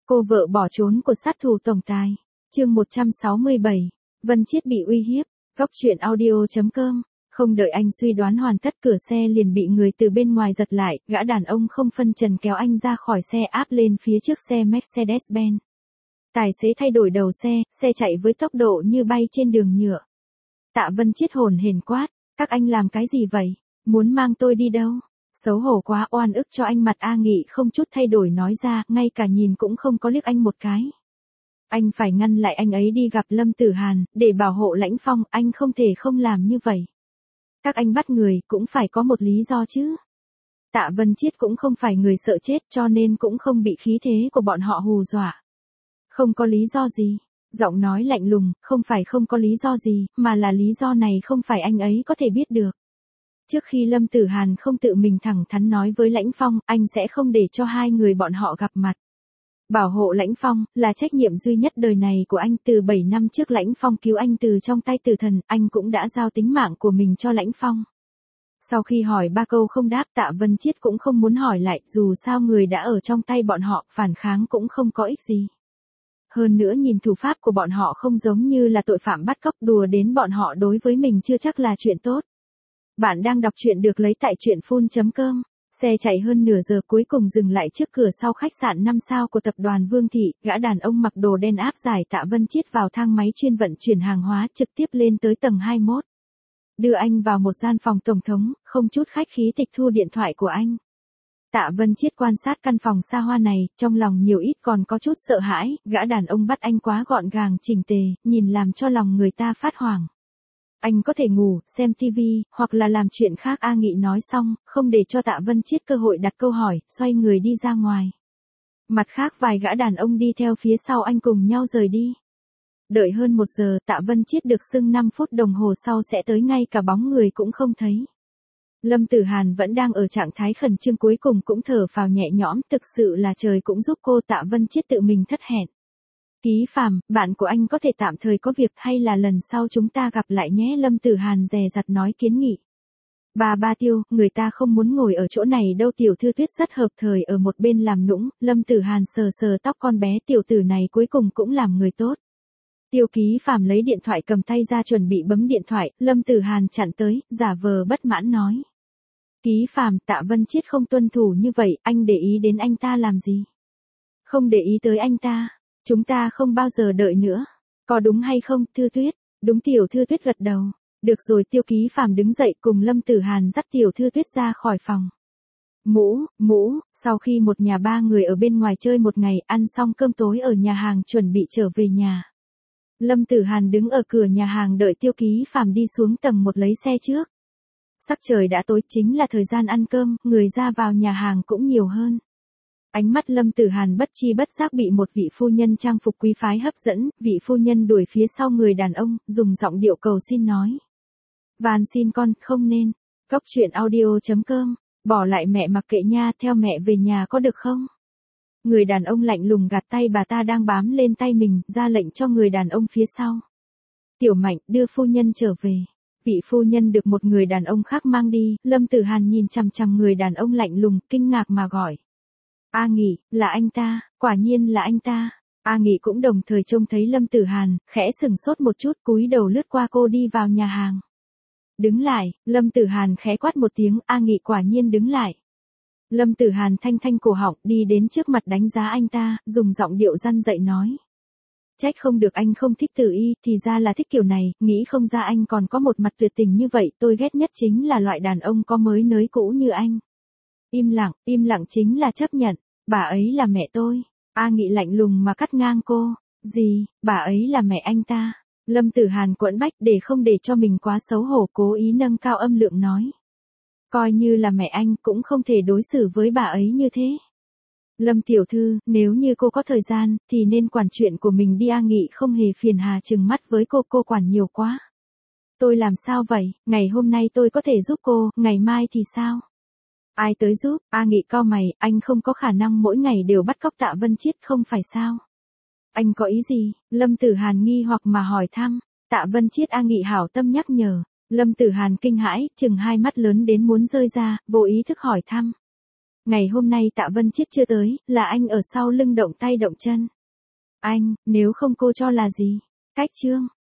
Cô vợ bỏ trốn của sát thủ tổng tài. Chương 167. Vân Chiết bị uy hiếp. Góc truyện audio.com. Không đợi anh suy đoán hoàn tất, cửa xe liền bị người từ bên ngoài giật lại, gã đàn ông không phân trần kéo anh ra khỏi xe áp lên phía trước xe Mercedes-Benz. Tài xế thay đổi đầu xe chạy với tốc độ như bay trên đường nhựa. Tạ Vân Chiết hồn hển quát, các anh làm cái gì vậy? Muốn mang tôi đi đâu? Xấu hổ quá, oan ức cho anh. Mặt A Nghị không chút thay đổi nói ra, ngay cả nhìn cũng không có liếc anh một cái. Anh phải ngăn lại anh ấy đi gặp Lâm Tử Hàn, để bảo hộ Lãnh Phong, anh không thể không làm như vậy. Các anh bắt người, cũng phải có một lý do chứ. Tạ Vân Chiết cũng không phải người sợ chết, cho nên cũng không bị khí thế của bọn họ hù dọa. Không có lý do gì. Giọng nói lạnh lùng, không phải không có lý do gì, mà là lý do này không phải anh ấy có thể biết được. Trước khi Lâm Tử Hàn không tự mình thẳng thắn nói với Lãnh Phong, anh sẽ không để cho hai người bọn họ gặp mặt. Bảo hộ Lãnh Phong, là trách nhiệm duy nhất đời này của anh. Từ 7 năm trước Lãnh Phong cứu anh từ trong tay tử thần, anh cũng đã giao tính mạng của mình cho Lãnh Phong. Sau khi hỏi 3 câu không đáp, Tạ Vân Chiết cũng không muốn hỏi lại, dù sao người đã ở trong tay bọn họ, phản kháng cũng không có ích gì. Hơn nữa nhìn thủ pháp của bọn họ không giống như là tội phạm bắt cóc, đùa đến bọn họ đối với mình chưa chắc là chuyện tốt. Bạn đang đọc truyện được lấy tại truyện.com. Xe chạy hơn nửa giờ cuối cùng dừng lại trước cửa sau khách sạn 5 sao của tập đoàn Vương Thị, gã đàn ông mặc đồ đen áp giải Tạ Vân Chiết vào thang máy chuyên vận chuyển hàng hóa trực tiếp lên tới tầng 21. Đưa anh vào một gian phòng tổng thống, không chút khách khí tịch thu điện thoại của anh. Tạ Vân Chiết quan sát căn phòng xa hoa này, trong lòng nhiều ít còn có chút sợ hãi, gã đàn ông bắt anh quá gọn gàng chỉnh tề, nhìn làm cho lòng người ta phát hoảng. Anh có thể ngủ, xem TV, hoặc là làm chuyện khác. A Nghị nói xong, không để cho Tạ Vân Chiết cơ hội đặt câu hỏi, xoay người đi ra ngoài. Mặt khác vài gã đàn ông đi theo phía sau anh cùng nhau rời đi. Đợi hơn 1 giờ, Tạ Vân Chiết được xưng 5 phút đồng hồ sau sẽ tới, ngay cả bóng người cũng không thấy. Lâm Tử Hàn vẫn đang ở trạng thái khẩn trương, cuối cùng cũng thở phào nhẹ nhõm, thực sự là trời cũng giúp cô. Tạ Vân Chiết tự mình thất hẹn. Ký Phàm, bạn của anh có thể tạm thời có việc, hay là lần sau chúng ta gặp lại nhé. Lâm Tử Hàn dè dặt nói kiến nghị. Ba Tiêu, người ta không muốn ngồi ở chỗ này đâu. Tiểu Thư Tuyết rất hợp thời ở một bên làm nũng. Lâm Tử Hàn sờ sờ tóc con bé, tiểu tử này cuối cùng cũng làm người tốt. Tiêu Ký Phàm lấy điện thoại cầm tay ra chuẩn bị bấm điện thoại, Lâm Tử Hàn chặn tới, giả vờ bất mãn nói. Ký Phàm, Tạ Vân Chiết không tuân thủ như vậy, anh để ý đến anh ta làm gì? Không để ý tới anh ta, chúng ta không bao giờ đợi nữa. Có đúng hay không, Thư Tuyết? Đúng. Tiểu Thư Tuyết gật đầu. Được rồi. Tiêu Ký Phàm đứng dậy cùng Lâm Tử Hàn dắt Tiểu Thư Tuyết ra khỏi phòng. Mũ, sau khi một nhà 3 người ở bên ngoài chơi một ngày, ăn xong cơm tối ở nhà hàng chuẩn bị trở về nhà. Lâm Tử Hàn đứng ở cửa nhà hàng đợi Tiêu Ký Phàm đi xuống tầng 1 lấy xe trước. Sắc trời đã tối, chính là thời gian ăn cơm, người ra vào nhà hàng cũng nhiều hơn. Ánh mắt Lâm Tử Hàn bất chi bất giác bị một vị phu nhân trang phục quý phái hấp dẫn, vị phu nhân đuổi phía sau người đàn ông, dùng giọng điệu cầu xin nói. Van xin con, không nên. Góc truyện audio.com. Bỏ lại mẹ mặc kệ nha, theo mẹ về nhà có được không? Người đàn ông lạnh lùng gạt tay bà ta đang bám lên tay mình, ra lệnh cho người đàn ông phía sau. Tiểu Mạnh, đưa phu nhân trở về. Vị phu nhân được một người đàn ông khác mang đi, Lâm Tử Hàn nhìn chằm chằm người đàn ông lạnh lùng, kinh ngạc mà gọi. A Nghị, là anh ta, quả nhiên là anh ta. A Nghị cũng đồng thời trông thấy Lâm Tử Hàn, khẽ sừng sốt một chút, cúi đầu lướt qua cô đi vào nhà hàng. Đứng lại, Lâm Tử Hàn khẽ quát một tiếng, A Nghị quả nhiên đứng lại. Lâm Tử Hàn thanh cổ họng, đi đến trước mặt đánh giá anh ta, dùng giọng điệu răn dạy nói. Trách không được anh không thích Tử Y, thì ra là thích kiểu này, nghĩ không ra anh còn có một mặt tuyệt tình như vậy, tôi ghét nhất chính là loại đàn ông có mới nới cũ như anh. Im lặng chính là chấp nhận, bà ấy là mẹ tôi. A Nghị lạnh lùng mà cắt ngang cô. Gì, bà ấy là mẹ anh ta? Lâm Tử Hàn quẫn bách, để không để cho mình quá xấu hổ, cố ý nâng cao âm lượng nói. Coi như là mẹ anh, cũng không thể đối xử với bà ấy như thế. Lâm tiểu thư, nếu như cô có thời gian, thì nên quản chuyện của mình đi. A Nghị không hề phiền hà trừng mắt với cô quản nhiều quá. Tôi làm sao vậy, ngày hôm nay tôi có thể giúp cô, ngày mai thì sao? Ai tới giúp? A Nghị cau mày, anh không có khả năng mỗi ngày đều bắt cóc Tạ Vân Chiết không phải sao? Anh có ý gì? Lâm Tử Hàn nghi hoặc mà hỏi thăm. Tạ Vân Chiết. A Nghị hảo tâm nhắc nhở. Lâm Tử Hàn kinh hãi, chừng hai mắt lớn đến muốn rơi ra, vô ý thức hỏi thăm. Ngày hôm nay Tạ Vân Chiết chưa tới, là anh ở sau lưng động tay động chân. Anh, nếu không cô cho là gì? Cách Trương,